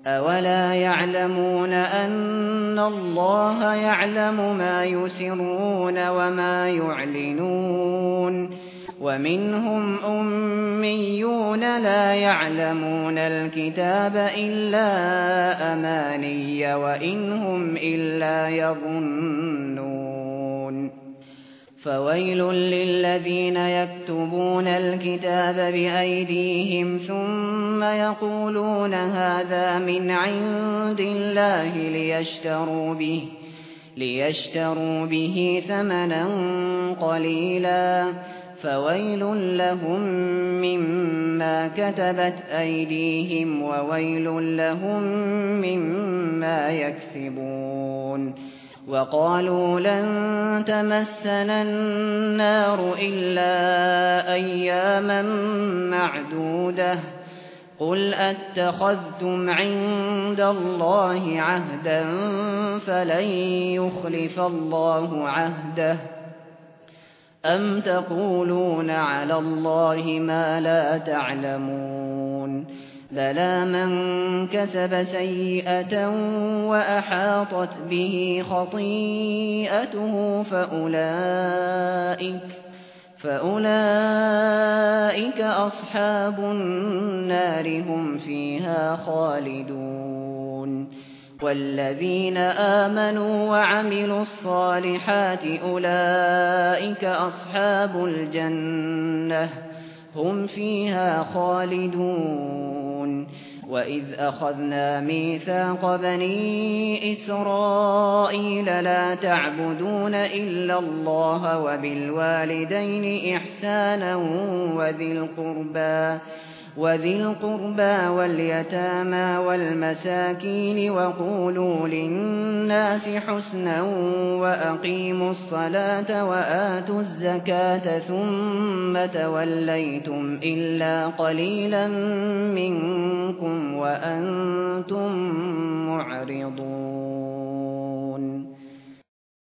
أَوَلَا يَعْلَمُونَ أَنَّ اللَّهَ يَعْلَمُ مَا يُسِرُّونَ وَمَا يُعْلِنُونَ وَمِنْهُمْ أُمِّيُّونَ لَا يَعْلَمُونَ الْكِتَابَ إِلَّا أَمَانِيَّ وَإِنْ هُمْ إِلَّا يَظُنُّونَ فَوَيْلٌ لِّلَّذِينَ يَكْتُبُونَ الْكِتَابَ بِأَيْدِيهِمْ ثُمَّ يَقُولُونَ هَٰذَا مِنْ عِندِ اللَّهِ لِيَشْتَرُوا بِهِ ثَمَنًا قَلِيلًا فَوَيْلٌ لَّهُم مِّمَّا كَتَبَتْ أَيْدِيهِمْ وَوَيْلٌ لَّهُم مِّمَّا يَكْسِبُونَ وَقَالُوا لَن تَمَسَّنَا النَّارُ إِلَّا أَيَّامًا مَّعْدُودَةً قُلْ أَتَّخَذْتُمْ عِندَ اللَّهِ عَهْدًا فَلَن يُخْلِفَ اللَّهُ عَهْدَهُ أَمْ تَقُولُونَ عَلَى اللَّهِ مَا لَا تَعْلَمُونَ بَلَىٰ مَن كَسَبَ سَيِّئَةً وَأَحَاطَتْ بِهِ خَطِيئَتُهُ فَأُولَٰئِكَ أَصْحَابُ النَّارِ هُمْ فِيهَا خَالِدُونَ وَالَّذِينَ آمَنُوا وَعَمِلُوا الصَّالِحَاتِ أُولَٰئِكَ أَصْحَابُ الْجَنَّةِ هُمْ فِيهَا خَالِدُونَ وَإِذْ أَخَذْنَا مِيثَاقَ بَنِي إِسْرَائِيلَ لَا تَعْبُدُونَ إِلَّا اللَّهَ وَبِالْوَالِدَيْنِ إِحْسَانًا وَذِي الْقُرْبَىٰ وَالْيَتَامَىٰ وَالْمَسَاكِينِ وَقُولُوا لِلنَّاسِ حُسْنًا وَأَقِيمُوا الصَّلَاةَ وَآتُوا الزَّكَاةَ ثُمَّ تَوَلَّيْتُمْ إِلَّا قَلِيلًا مِّنكُمْ وَأَنتُم مُّعْرِضُونَ